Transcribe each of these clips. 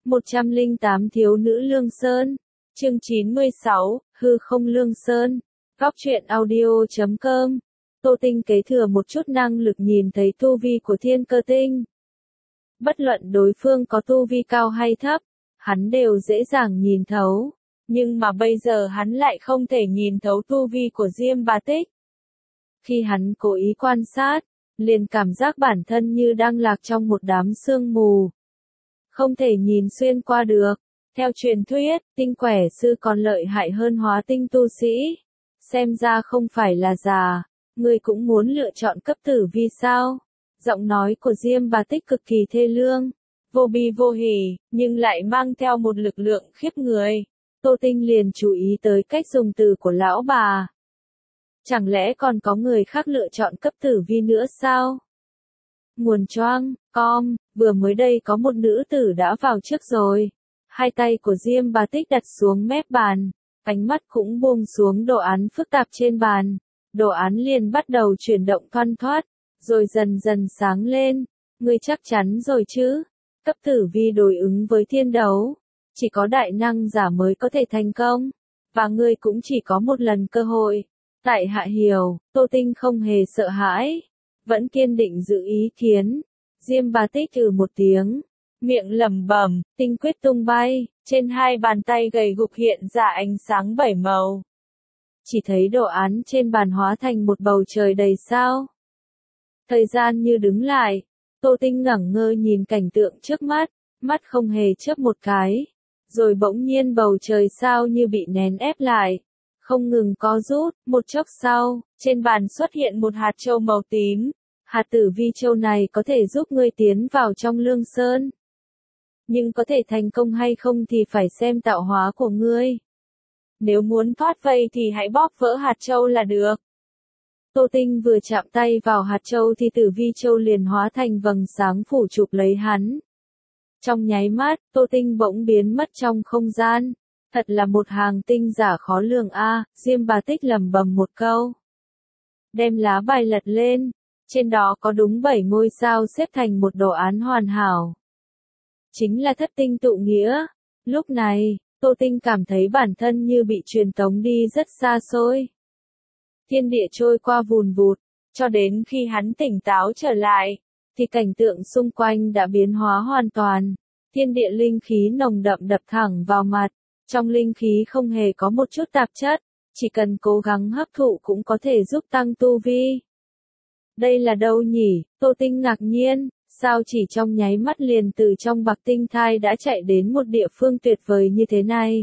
108 Thiếu nữ Lương Sơn. Chương 96, Hư không Lương Sơn. Góc truyện audio.com. Tô Tinh kế thừa một chút năng lực nhìn thấy tu vi của Thiên Cơ Tinh. Bất luận đối phương có tu vi cao hay thấp, hắn đều dễ dàng nhìn thấu. Nhưng mà bây giờ hắn lại không thể nhìn thấu tu vi của Diêm Bá Tích. Khi hắn cố ý quan sát, liền cảm giác bản thân như đang lạc trong một đám sương mù. Không thể nhìn xuyên qua được. Theo truyền thuyết, tinh quẻ sư còn lợi hại hơn hóa tinh tu sĩ. Xem ra không phải là già, người cũng muốn lựa chọn cấp tử vì sao? Giọng nói của Diêm Bá Tích cực kỳ thê lương, vô bi vô hỉ, nhưng lại mang theo một lực lượng khiếp người. Tô Tinh liền chú ý tới cách dùng từ của lão bà. Chẳng lẽ còn có người khác lựa chọn cấp tử vi nữa sao? Nguồn choang, com, vừa mới đây có một nữ tử đã vào trước rồi. Hai tay của Diêm Bá Tích đặt xuống mép bàn, ánh mắt cũng buông xuống đồ án phức tạp trên bàn. Đồ án liền bắt đầu chuyển động thoăn thoắt, rồi dần dần sáng lên. Ngươi chắc chắn rồi chứ? Cấp tử vi đối ứng với thiên đấu. Chỉ có đại năng giả mới có thể thành công. Và ngươi cũng chỉ có một lần cơ hội. Tại hạ hiểu, Tô Tinh không hề sợ hãi. Vẫn kiên định giữ ý kiến. Diêm Bá Tích một tiếng. Miệng lẩm bẩm, tinh quyết tung bay. Trên hai bàn tay gầy gục hiện ra ánh sáng bảy màu. Chỉ thấy đồ án trên bàn hóa thành một bầu trời đầy sao. Thời gian như đứng lại. Tô Tinh ngẩn ngơ nhìn cảnh tượng trước mắt. Mắt không hề chớp một cái. Rồi bỗng nhiên bầu trời sao như bị nén ép lại. Không ngừng co rút, một chốc sau, trên bàn xuất hiện một hạt châu màu tím. Hạt tử vi châu này có thể giúp ngươi tiến vào trong Lương Sơn. Nhưng có thể thành công hay không thì phải xem tạo hóa của ngươi. Nếu muốn thoát vây thì hãy bóp vỡ hạt châu là được. Tô Tinh vừa chạm tay vào hạt châu thì tử vi châu liền hóa thành vầng sáng phủ chụp lấy hắn. Trong nháy mắt, Tô Tinh bỗng biến mất trong không gian. Thật là một hàng tinh giả khó lường a. Diêm Bá Tích lẩm bẩm một câu. Đem lá bài lật lên. Trên đó có đúng 7 ngôi sao xếp thành một đồ án hoàn hảo. Chính là thất tinh tụ nghĩa. Lúc này, Tô Tinh cảm thấy bản thân như bị truyền tống đi rất xa xôi. Thiên địa trôi qua vùn vụt, cho đến khi hắn tỉnh táo trở lại, thì cảnh tượng xung quanh đã biến hóa hoàn toàn. Thiên địa linh khí nồng đậm đập thẳng vào mặt, trong linh khí không hề có một chút tạp chất, chỉ cần cố gắng hấp thụ cũng có thể giúp tăng tu vi. Đây là đâu nhỉ? Tô Tinh ngạc nhiên, sao chỉ trong nháy mắt liền từ trong bạc tinh thai đã chạy đến một địa phương tuyệt vời như thế này.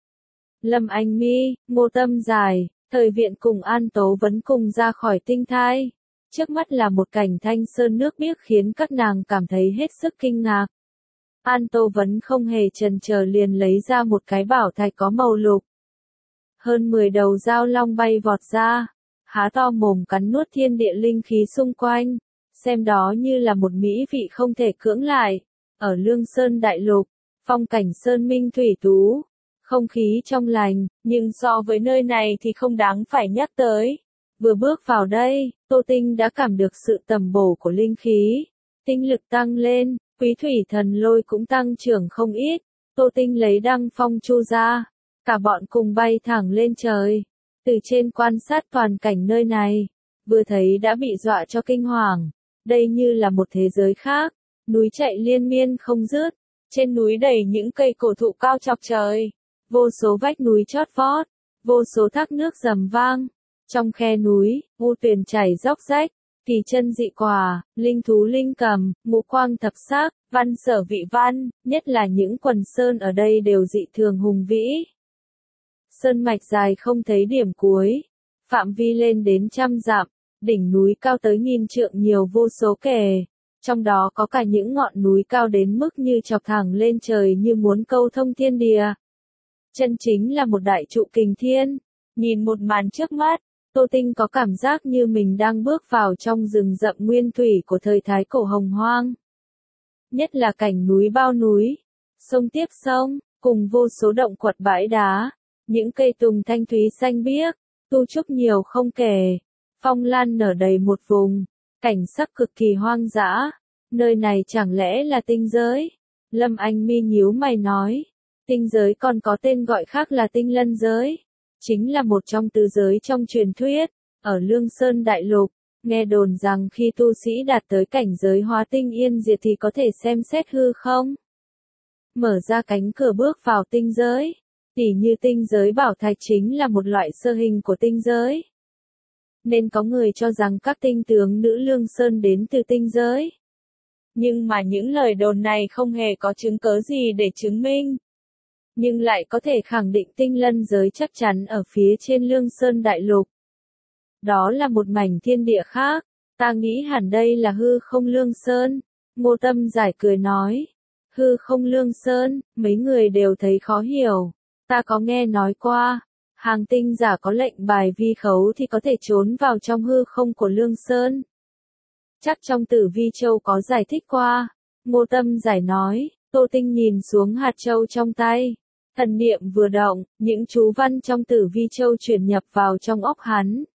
Lâm Anh Mi, Ngô Tâm Giải, Thời Viện cùng An Tố Vấn cùng ra khỏi tinh thai. Trước mắt là một cảnh thanh sơn nước biếc khiến các nàng cảm thấy hết sức kinh ngạc. An Tố Vấn không hề chần chờ liền lấy ra một cái bảo thạch có màu lục. Hơn 10 đầu dao long bay vọt ra, há to mồm cắn nuốt thiên địa linh khí xung quanh, xem đó như là một mỹ vị không thể cưỡng lại. Ở Lương Sơn Đại Lục, phong cảnh sơn minh thủy tú, không khí trong lành, nhưng so với nơi này thì không đáng phải nhắc tới. Vừa bước vào đây, Tô Tinh đã cảm được sự tầm bổ của linh khí, tinh lực tăng lên, quý thủy thần lôi cũng tăng trưởng không ít. Tô Tinh lấy đăng phong chu ra, cả bọn cùng bay thẳng lên trời. Từ trên quan sát toàn cảnh nơi này, vừa thấy đã bị dọa cho kinh hoàng. Đây như là một thế giới khác, núi chạy liên miên không dứt, trên núi đầy những cây cổ thụ cao chọc trời, vô số vách núi chót vót, vô số thác nước rầm vang. Trong khe núi, u tuyền chảy róc rách, kỳ chân dị quả, linh thú linh cầm, ngũ quang thập sắc, văn sở vị văn, nhất là những quần sơn ở đây đều dị thường hùng vĩ. Sơn mạch dài không thấy điểm cuối, phạm vi lên đến trăm dặm, đỉnh núi cao tới nghìn trượng nhiều vô số kề, trong đó có cả những ngọn núi cao đến mức như chọc thẳng lên trời như muốn câu thông thiên địa. Chân chính là một đại trụ kình thiên. Nhìn một màn trước mắt, Tô Tinh có cảm giác như mình đang bước vào trong rừng rậm nguyên thủy của thời Thái Cổ Hồng Hoang. Nhất là cảnh núi bao núi, sông tiếp sông, cùng vô số động quật bãi đá, những cây tùng thanh thúy xanh biếc, tu trúc nhiều không kể, phong lan nở đầy một vùng, cảnh sắc cực kỳ hoang dã. Nơi này chẳng lẽ là tinh giới? Lâm Anh Mi nhíu mày nói, tinh giới còn có tên gọi khác là tinh lân giới, chính là một trong tứ giới trong truyền thuyết, ở Lương Sơn Đại Lục, nghe đồn rằng khi tu sĩ đạt tới cảnh giới hóa tinh yên diệt thì có thể xem xét hư không. Mở ra cánh cửa bước vào tinh giới, tỉ như tinh giới bảo thạch chính là một loại sơ hình của tinh giới. Nên có người cho rằng các tinh tướng nữ Lương Sơn đến từ tinh giới. Nhưng mà những lời đồn này không hề có chứng cớ gì để chứng minh. Nhưng lại có thể khẳng định tinh lân giới chắc chắn ở phía trên Lương Sơn Đại Lục. Đó là một mảnh thiên địa khác, ta nghĩ hẳn đây là hư không Lương Sơn. Ngô Tâm Giải cười nói, hư không Lương Sơn, mấy người đều thấy khó hiểu. Ta có nghe nói qua, hàng tinh giả có lệnh bài vi khấu thì có thể trốn vào trong hư không của Lương Sơn. Chắc trong Tử Vi Châu có giải thích qua. Ngô Tâm Giải nói, Tô Tinh nhìn xuống hạt châu trong tay. Thần niệm vừa động, những chú văn trong Tử Vi Châu chuyển nhập vào trong óc hắn.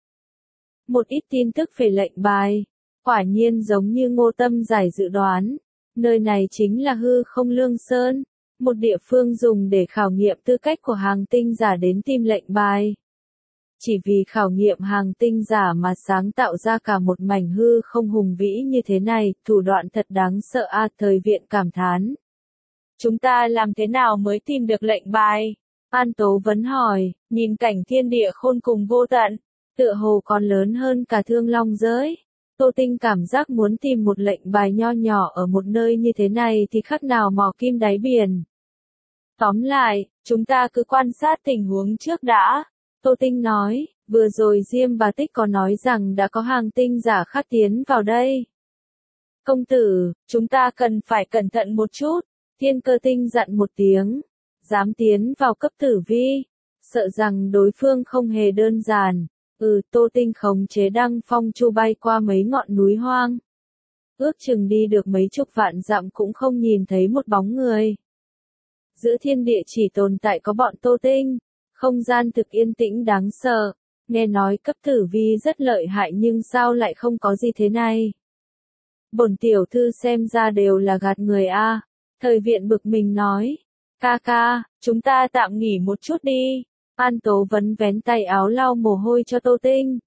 Một ít tin tức về lệnh bài. Quả nhiên giống như Ngô Tâm Giải dự đoán. Nơi này chính là hư không Lương Sơn. Một địa phương dùng để khảo nghiệm tư cách của hàng tinh giả đến tìm lệnh bài. Chỉ vì khảo nghiệm hàng tinh giả mà sáng tạo ra cả một mảnh hư không hùng vĩ như thế này, thủ đoạn thật đáng sợ a. Thời Viện cảm thán. Chúng ta làm thế nào mới tìm được lệnh bài? An Tố Vấn hỏi, nhìn cảnh thiên địa khôn cùng vô tận, tựa hồ còn lớn hơn cả Thương Long giới. Tô Tinh cảm giác muốn tìm một lệnh bài nho nhỏ ở một nơi như thế này thì khác nào mò kim đáy biển. Tóm lại, chúng ta cứ quan sát tình huống trước đã. Tô Tinh nói, vừa rồi Diêm Bà Tích có nói rằng đã có hàng tinh giả khác tiến vào đây. Công tử, chúng ta cần phải cẩn thận một chút. Thiên Cơ Tinh dặn một tiếng, dám tiến vào cấp tử vi, sợ rằng đối phương không hề đơn giản. Tô Tinh khống chế Đăng Phong Chu bay qua mấy ngọn núi hoang. Ước chừng đi được mấy chục vạn dặm cũng không nhìn thấy một bóng người. Giữa thiên địa chỉ tồn tại có bọn Tô Tinh, không gian thực yên tĩnh đáng sợ. Nghe nói cấp tử vi rất lợi hại nhưng sao lại không có gì thế này? Bổn tiểu thư xem ra đều là gạt người a. Thời Viện bực mình nói, ca ca, chúng ta tạm nghỉ một chút đi. An Tố Vấn vén tay áo lau mồ hôi cho Tô Tinh.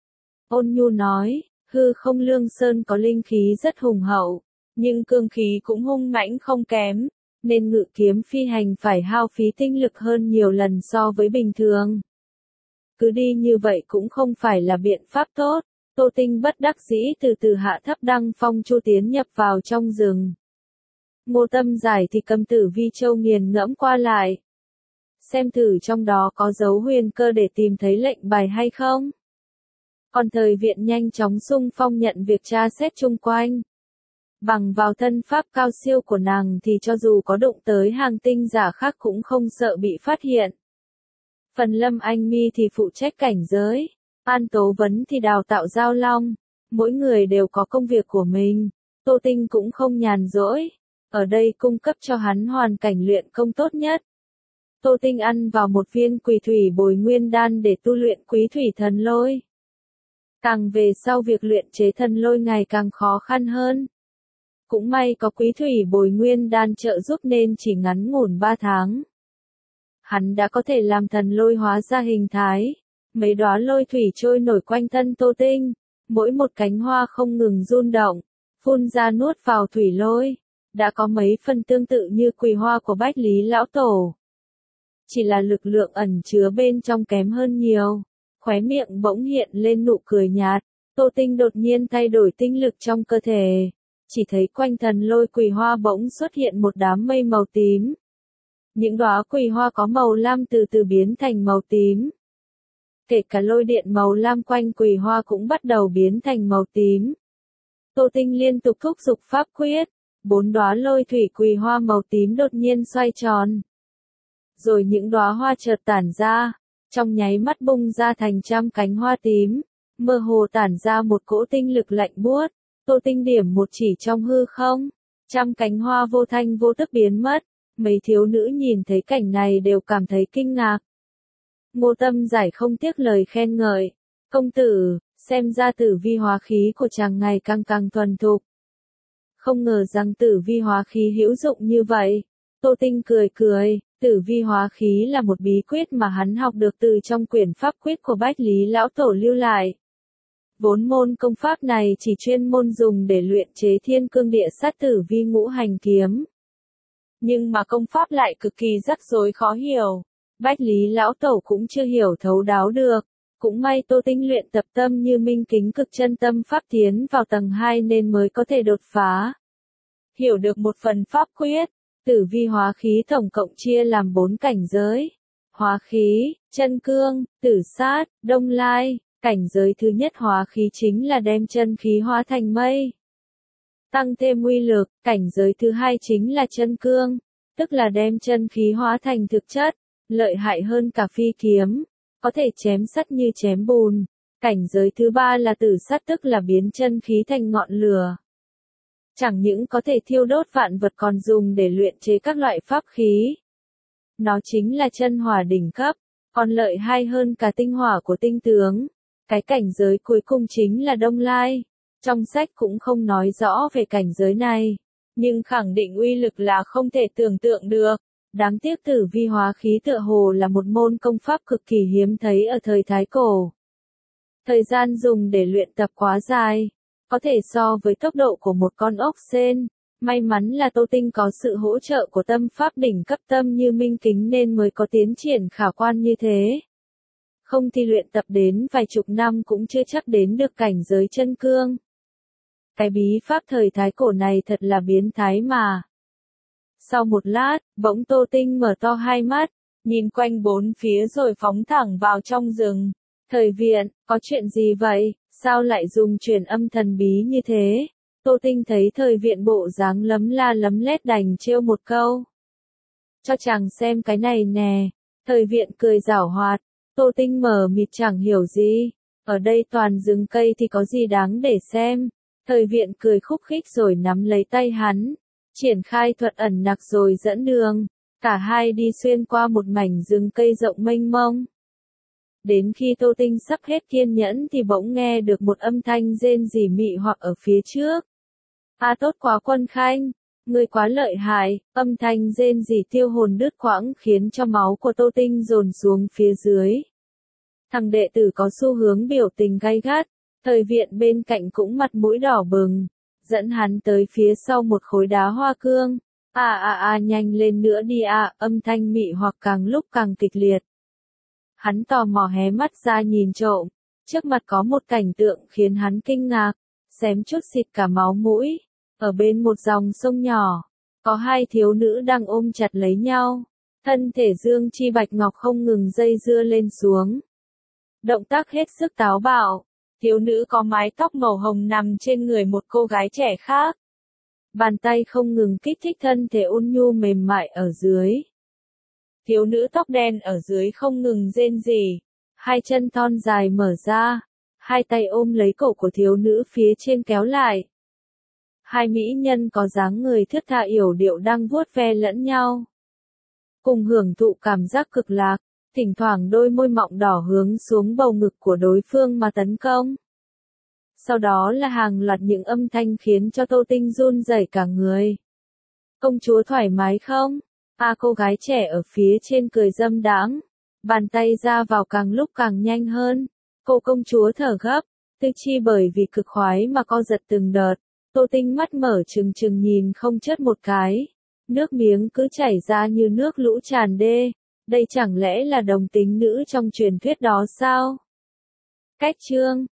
Ôn nhu nói, hư không Lương Sơn có linh khí rất hùng hậu, nhưng cương khí cũng hung mãnh không kém, nên ngự kiếm phi hành phải hao phí tinh lực hơn nhiều lần so với bình thường. Cứ đi như vậy cũng không phải là biện pháp tốt. Tô Tinh bất đắc dĩ từ từ hạ thấp Đăng Phong Chu tiến nhập vào trong rừng. Ngô Tâm Giải thì cầm Tử Vi Châu nghiền ngẫm qua lại. Xem thử trong đó có dấu huyền cơ để tìm thấy lệnh bài hay không. Còn Thời Viện nhanh chóng xung phong nhận việc tra xét chung quanh. Bằng vào thân pháp cao siêu của nàng thì cho dù có đụng tới hàng tinh giả khác cũng không sợ bị phát hiện. Phần Lâm Anh Mi thì phụ trách cảnh giới, An Tố Vấn thì đào tạo giao long. Mỗi người đều có công việc của mình. Tô Tinh cũng không nhàn rỗi. Ở đây cung cấp cho hắn hoàn cảnh luyện công tốt nhất. Tô Tinh ăn vào một viên Quỷ Thủy Bồi Nguyên Đan để tu luyện Quý Thủy Thần Lôi. Càng về sau việc luyện chế thần lôi ngày càng khó khăn hơn. Cũng may có Quý Thủy Bồi Nguyên Đan trợ giúp nên chỉ ngắn ngủn 3 tháng. Hắn đã có thể làm thần lôi hóa ra hình thái. Mấy đóa lôi thủy trôi nổi quanh thân Tô Tinh. Mỗi một cánh hoa không ngừng run động, phun ra nuốt vào thủy lôi. Đã có mấy phần tương tự như quỳ hoa của Bách Lý Lão Tổ. Chỉ là lực lượng ẩn chứa bên trong kém hơn nhiều. Khóe miệng bỗng hiện lên nụ cười nhạt. Tô Tinh đột nhiên thay đổi tinh lực trong cơ thể. Chỉ thấy quanh thần lôi quỳ hoa bỗng xuất hiện một đám mây màu tím. Những đóa quỳ hoa có màu lam từ từ biến thành màu tím. Kể cả lôi điện màu lam quanh quỳ hoa cũng bắt đầu biến thành màu tím. Tô Tinh liên tục thúc giục pháp quyết. 4 đóa lôi thủy quỳ hoa màu tím đột nhiên xoay tròn. Rồi những đóa hoa chợt tản ra, trong nháy mắt bung ra thành trăm cánh hoa tím, mơ hồ tản ra một cỗ tinh lực lạnh buốt. Tô Tinh điểm một chỉ trong hư không, trăm cánh hoa vô thanh vô tức biến mất. Mấy thiếu nữ nhìn thấy cảnh này đều cảm thấy kinh ngạc. Ngô Tâm Giải không tiếc lời khen ngợi, công tử, xem ra tử vi hóa khí của chàng ngày càng thuần thục. Không ngờ rằng tử vi hóa khí hữu dụng như vậy. Tô Tinh cười cười, tử vi hóa khí là một bí quyết mà hắn học được từ trong quyển pháp quyết của Bách Lý Lão Tổ lưu lại. Vốn môn công pháp này chỉ chuyên môn dùng để luyện chế thiên cương địa sát tử vi ngũ hành kiếm. Nhưng mà công pháp lại cực kỳ rắc rối khó hiểu. Bách Lý Lão Tổ cũng chưa hiểu thấu đáo được. Cũng may Tô Tinh luyện tập tâm như minh kính cực chân tâm pháp tiến vào tầng 2 nên mới có thể đột phá. Hiểu được một phần pháp quyết, tử vi hóa khí tổng cộng chia làm 4 cảnh giới. Hóa khí, chân cương, tử sát, đông lai. Cảnh giới thứ nhất hóa khí chính là đem chân khí hóa thành mây. Tăng thêm uy lực, cảnh giới thứ hai chính là chân cương, tức là đem chân khí hóa thành thực chất, lợi hại hơn cả phi kiếm, có thể chém sắt như chém bùn. Cảnh giới thứ ba là tử sát, tức là biến chân khí thành ngọn lửa. Chẳng những có thể thiêu đốt vạn vật còn dùng để luyện chế các loại pháp khí. Nó chính là chân hỏa đỉnh cấp, còn lợi hại hơn cả tinh hỏa của tinh tướng. Cái cảnh giới cuối cùng chính là đông lai. Trong sách cũng không nói rõ về cảnh giới này, nhưng khẳng định uy lực là không thể tưởng tượng được. Đáng tiếc tử vi hóa khí tựa hồ là một môn công pháp cực kỳ hiếm thấy ở thời Thái Cổ. Thời gian dùng để luyện tập quá dài, có thể so với tốc độ của một con ốc sên. May mắn là Tô Tinh có sự hỗ trợ của tâm pháp đỉnh cấp tâm như minh kính nên mới có tiến triển khả quan như thế. Không thì luyện tập đến vài chục năm cũng chưa chắc đến được cảnh giới chân cương. Cái bí pháp thời Thái Cổ này thật là biến thái mà. Sau một lát, bỗng Tô Tinh mở to hai mắt, nhìn quanh bốn phía rồi phóng thẳng vào trong rừng. Thời viện, có chuyện gì vậy, sao lại dùng truyền âm thần bí như thế? Tô Tinh thấy thời viện bộ dáng lấm la lấm lét đành trêu một câu. Cho chàng xem cái này nè. Thời viện cười giảo hoạt. Tô Tinh mờ mịt chẳng hiểu gì. Ở đây toàn rừng cây thì có gì đáng để xem. Thời viện cười khúc khích rồi nắm lấy tay hắn. Triển khai thuật ẩn nặc rồi dẫn đường. Cả hai đi xuyên qua một mảnh rừng cây rộng mênh mông. Đến khi Tô Tinh sắp hết kiên nhẫn thì bỗng nghe được một âm thanh rên rỉ mị hoặc ở phía trước. Tốt quá Quân Khanh, ngươi quá lợi hại, âm thanh rên rỉ tiêu hồn đứt quãng khiến cho máu của Tô Tinh dồn xuống phía dưới. Thằng đệ tử có xu hướng biểu tình gay gắt, thời viện bên cạnh cũng mặt mũi đỏ bừng, dẫn hắn tới phía sau một khối đá hoa cương. Nhanh lên nữa đi âm thanh mị hoặc càng lúc càng kịch liệt. Hắn tò mò hé mắt ra nhìn trộm, trước mặt có một cảnh tượng khiến hắn kinh ngạc, xém chút xịt cả máu mũi. Ở bên một dòng sông nhỏ, có hai thiếu nữ đang ôm chặt lấy nhau, thân thể dương chi bạch ngọc không ngừng dây dưa lên xuống. Động tác hết sức táo bạo, thiếu nữ có mái tóc màu hồng nằm trên người một cô gái trẻ khác. Bàn tay không ngừng kích thích thân thể ôn nhu mềm mại ở dưới. Thiếu nữ tóc đen ở dưới không ngừng rên rỉ, hai chân thon dài mở ra, hai tay ôm lấy cổ của thiếu nữ phía trên kéo lại. Hai mỹ nhân có dáng người thướt tha yểu điệu đang vuốt ve lẫn nhau, cùng hưởng thụ cảm giác cực lạc, thỉnh thoảng đôi môi mọng đỏ hướng xuống bầu ngực của đối phương mà tấn công. Sau đó là hàng loạt những âm thanh khiến cho Tô Tinh run rẩy cả người. Công chúa thoải mái không? Cô gái trẻ ở phía trên cười dâm đãng, bàn tay ra vào càng lúc càng nhanh hơn. Cô công chúa thở gấp, tư chi bởi vì cực khoái mà co giật từng đợt. Tô Tinh mắt mở trừng trừng nhìn không chớp một cái. Nước miếng cứ chảy ra như nước lũ tràn đê. Đây chẳng lẽ là đồng tính nữ trong truyền thuyết đó sao? Cách chương